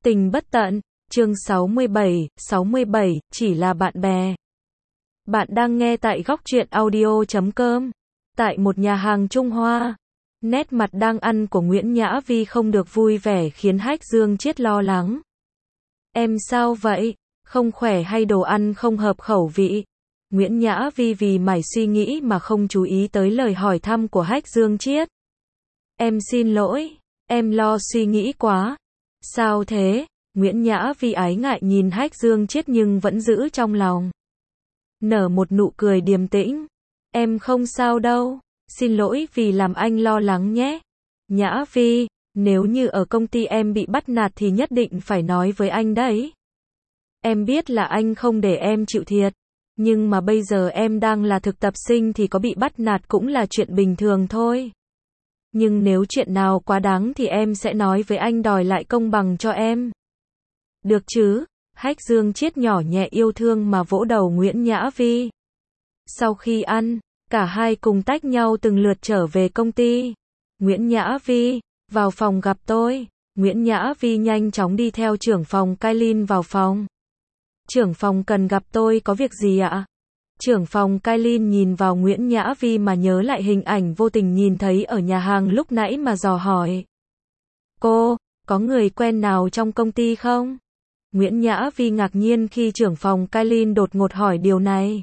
Tình bất tận, chương 67, chỉ là bạn bè. Bạn đang nghe tại góc truyện audio.com. Tại một nhà hàng Trung Hoa, nét mặt đang ăn của Nguyễn Nhã Vi không được vui vẻ khiến Hách Dương Chiết lo lắng. Em sao vậy? Không khỏe hay đồ ăn không hợp khẩu vị? Nguyễn Nhã Vi vì mải suy nghĩ mà không chú ý tới lời hỏi thăm của Hách Dương Chiết. Em xin lỗi, em lo suy nghĩ quá. Sao thế? Nguyễn Nhã Vi ái ngại nhìn Hách Dương Chiết nhưng vẫn giữ trong lòng. Nở một nụ cười điềm tĩnh. Em không sao đâu, xin lỗi vì làm anh lo lắng nhé. Nhã Vi, nếu như ở công ty em bị bắt nạt thì nhất định phải nói với anh đấy. Em biết là anh không để em chịu thiệt, nhưng mà bây giờ em đang là thực tập sinh thì có bị bắt nạt cũng là chuyện bình thường thôi. Nhưng nếu chuyện nào quá đáng thì em sẽ nói với anh đòi lại công bằng cho em. Được chứ? Hách Dương Chiết nhỏ nhẹ yêu thương mà vỗ đầu Nguyễn Nhã Vi. Sau khi ăn, cả hai cùng tách nhau từng lượt trở về công ty. Nguyễn Nhã Vi, vào phòng gặp tôi. Nguyễn Nhã Vi nhanh chóng đi theo trưởng phòng Kailin vào phòng. Trưởng phòng cần gặp tôi có việc gì ạ? Trưởng phòng Kailin nhìn vào Nguyễn Nhã Vi mà nhớ lại hình ảnh vô tình nhìn thấy ở nhà hàng lúc nãy mà dò hỏi. Cô, có người quen nào trong công ty không? Nguyễn Nhã Vi ngạc nhiên khi trưởng phòng Kailin đột ngột hỏi điều này.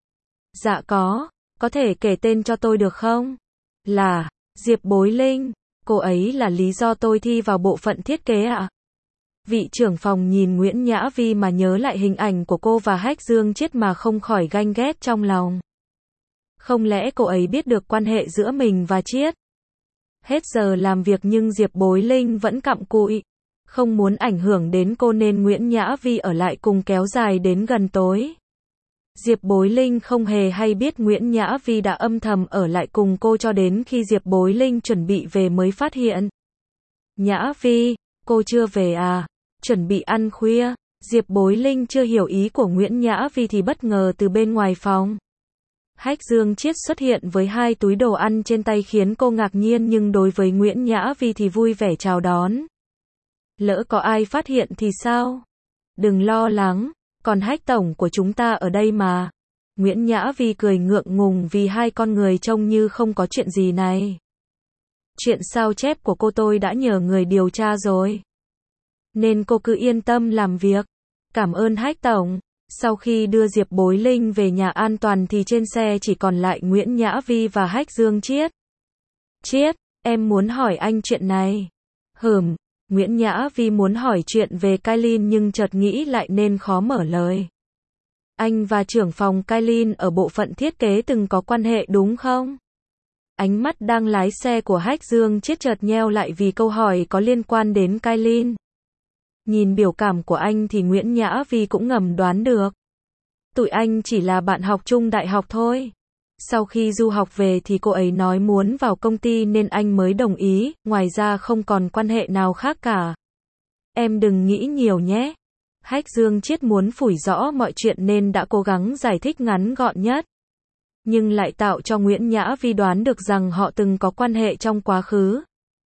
Dạ có thể kể tên cho tôi được không? Là Diệp Bối Linh, cô ấy là lý do tôi thi vào bộ phận thiết kế ạ. Vị trưởng phòng nhìn Nguyễn Nhã Vi mà nhớ lại hình ảnh của cô và Hách Dương Chiết mà không khỏi ganh ghét trong lòng. Không lẽ cô ấy biết được quan hệ giữa mình và Chiết? Hết giờ làm việc nhưng Diệp Bối Linh vẫn cặm cụi. Không muốn ảnh hưởng đến cô nên Nguyễn Nhã Vi ở lại cùng kéo dài đến gần tối. Diệp Bối Linh không hề hay biết Nguyễn Nhã Vi đã âm thầm ở lại cùng cô cho đến khi Diệp Bối Linh chuẩn bị về mới phát hiện. Nhã Vi, cô chưa về à? Chuẩn bị ăn khuya. Diệp Bối Linh chưa hiểu ý của Nguyễn Nhã Vi thì bất ngờ từ bên ngoài phòng. Hách Dương Chiết xuất hiện với 2 túi đồ ăn trên tay khiến cô ngạc nhiên nhưng đối với Nguyễn Nhã Vi thì vui vẻ chào đón. Lỡ có ai phát hiện thì sao? Đừng lo lắng, còn Hách tổng của chúng ta ở đây mà. Nguyễn Nhã Vi cười ngượng ngùng vì hai con người trông như không có chuyện gì này. Chuyện sao chép của cô tôi đã nhờ người điều tra rồi. Nên cô cứ yên tâm làm việc. Cảm ơn Hách tổng. Sau khi đưa Diệp Bối Linh về nhà an toàn thì trên xe chỉ còn lại Nguyễn Nhã Vi và Hách Dương Chiết. Chiết, em muốn hỏi anh chuyện này. Nguyễn Nhã Vi muốn hỏi chuyện về Kailin nhưng chợt nghĩ lại nên khó mở lời. Anh và trưởng phòng Kailin ở bộ phận thiết kế từng có quan hệ đúng không? Ánh mắt đang lái xe của Hách Dương Chiết chợt nheo lại vì câu hỏi có liên quan đến Kailin. Nhìn biểu cảm của anh thì Nguyễn Nhã Vi cũng ngầm đoán được. Tụi anh chỉ là bạn học chung đại học thôi. Sau khi du học về thì cô ấy nói muốn vào công ty nên anh mới đồng ý, ngoài ra không còn quan hệ nào khác cả. Em đừng nghĩ nhiều nhé. Hách Dương Chiết muốn phủi rõ mọi chuyện nên đã cố gắng giải thích ngắn gọn nhất. Nhưng lại tạo cho Nguyễn Nhã Vi đoán được rằng họ từng có quan hệ trong quá khứ.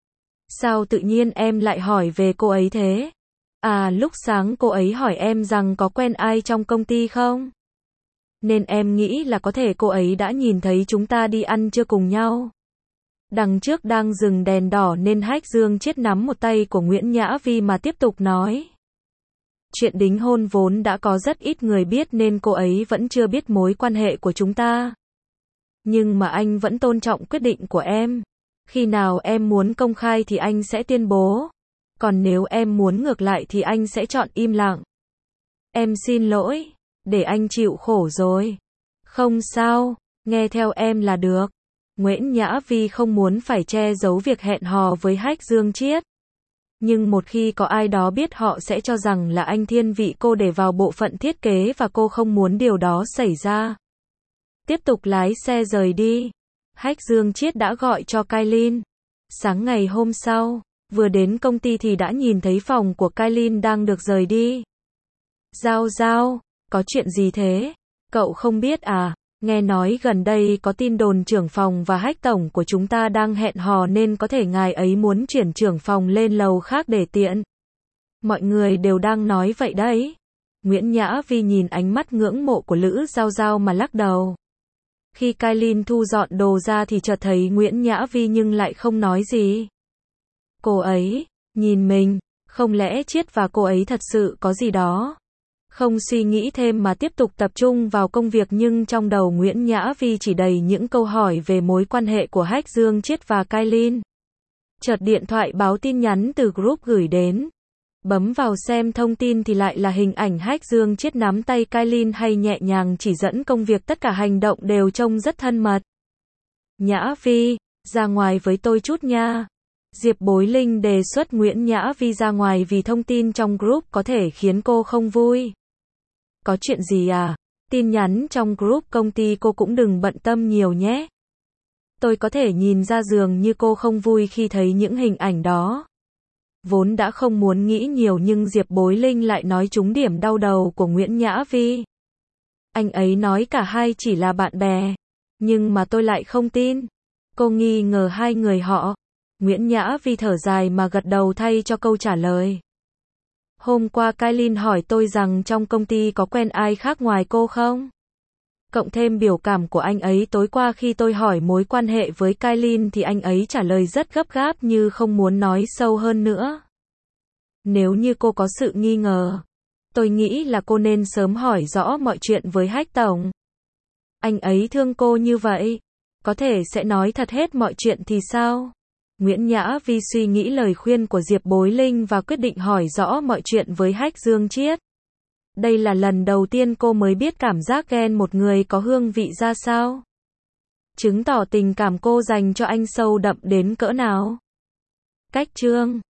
Sao tự nhiên em lại hỏi về cô ấy thế? À, lúc sáng cô ấy hỏi em rằng có quen ai trong công ty không? Nên em nghĩ là có thể cô ấy đã nhìn thấy chúng ta đi ăn trưa cùng nhau. Đằng trước đang dừng đèn đỏ nên Hách Dương Chiết nắm một tay của Nguyễn Nhã Vi mà tiếp tục nói. Chuyện đính hôn vốn đã có rất ít người biết nên cô ấy vẫn chưa biết mối quan hệ của chúng ta. Nhưng mà anh vẫn tôn trọng quyết định của em. Khi nào em muốn công khai thì anh sẽ tuyên bố. Còn nếu em muốn ngược lại thì anh sẽ chọn im lặng. Em xin lỗi, để anh chịu khổ rồi. Không sao, nghe theo em là được. Nguyễn Nhã Vi không muốn phải che giấu việc hẹn hò với Hách Dương Chiết. Nhưng một khi có ai đó biết họ sẽ cho rằng là anh thiên vị cô để vào bộ phận thiết kế và cô không muốn điều đó xảy ra. Tiếp tục lái xe rời đi. Hách Dương Chiết đã gọi cho Kailin. Sáng ngày hôm sau, vừa đến công ty thì đã nhìn thấy phòng của Kailin đang được rời đi. Giao, có chuyện gì thế? Cậu không biết à? Nghe nói gần đây có tin đồn trưởng phòng và Hách tổng của chúng ta đang hẹn hò nên có thể ngài ấy muốn chuyển trưởng phòng lên lầu khác để tiện. Mọi người đều đang nói vậy đấy. Nguyễn Nhã Vi nhìn ánh mắt ngưỡng mộ của Lữ Giao Giao mà lắc đầu. Khi Kailin thu dọn đồ ra thì chợt thấy Nguyễn Nhã Vi nhưng lại không nói gì. Cô ấy nhìn mình, không lẽ Chiết và cô ấy thật sự có gì đó? Không suy nghĩ thêm mà tiếp tục tập trung vào công việc, nhưng trong đầu Nguyễn Nhã Vi chỉ đầy những câu hỏi về mối quan hệ của Hách Dương Chiết và Kailin. Chợt điện thoại báo tin nhắn từ group gửi đến. Bấm vào xem thông tin thì lại là hình ảnh Hách Dương Chiết nắm tay Kailin hay nhẹ nhàng chỉ dẫn công việc, tất cả hành động đều trông rất thân mật. Nhã Vi, ra ngoài với tôi chút nha. Diệp Bối Linh đề xuất Nguyễn Nhã Vi ra ngoài vì thông tin trong group có thể khiến cô không vui. Có chuyện gì à? Tin nhắn trong group công ty cô cũng đừng bận tâm nhiều nhé. Tôi có thể nhìn ra dường như cô không vui khi thấy những hình ảnh đó. Vốn đã không muốn nghĩ nhiều nhưng Diệp Bối Linh lại nói trúng điểm đau đầu của Nguyễn Nhã Vi. Anh ấy nói cả hai chỉ là bạn bè. Nhưng mà tôi lại không tin. Cô nghi ngờ hai người họ. Nguyễn Nhã Vi thở dài mà gật đầu thay cho câu trả lời. Hôm qua Kailin hỏi tôi rằng trong công ty có quen ai khác ngoài cô không? Cộng thêm biểu cảm của anh ấy tối qua khi tôi hỏi mối quan hệ với Kailin thì anh ấy trả lời rất gấp gáp như không muốn nói sâu hơn nữa. Nếu như cô có sự nghi ngờ, tôi nghĩ là cô nên sớm hỏi rõ mọi chuyện với Hách Tổng. Anh ấy thương cô như vậy, có thể sẽ nói thật hết mọi chuyện thì sao? Nguyễn Nhã Vi suy nghĩ lời khuyên của Diệp Bối Linh và quyết định hỏi rõ mọi chuyện với Hách Dương Chiết. Đây là lần đầu tiên cô mới biết cảm giác ghen một người có hương vị ra sao. Chứng tỏ tình cảm cô dành cho anh sâu đậm đến cỡ nào. Cách chương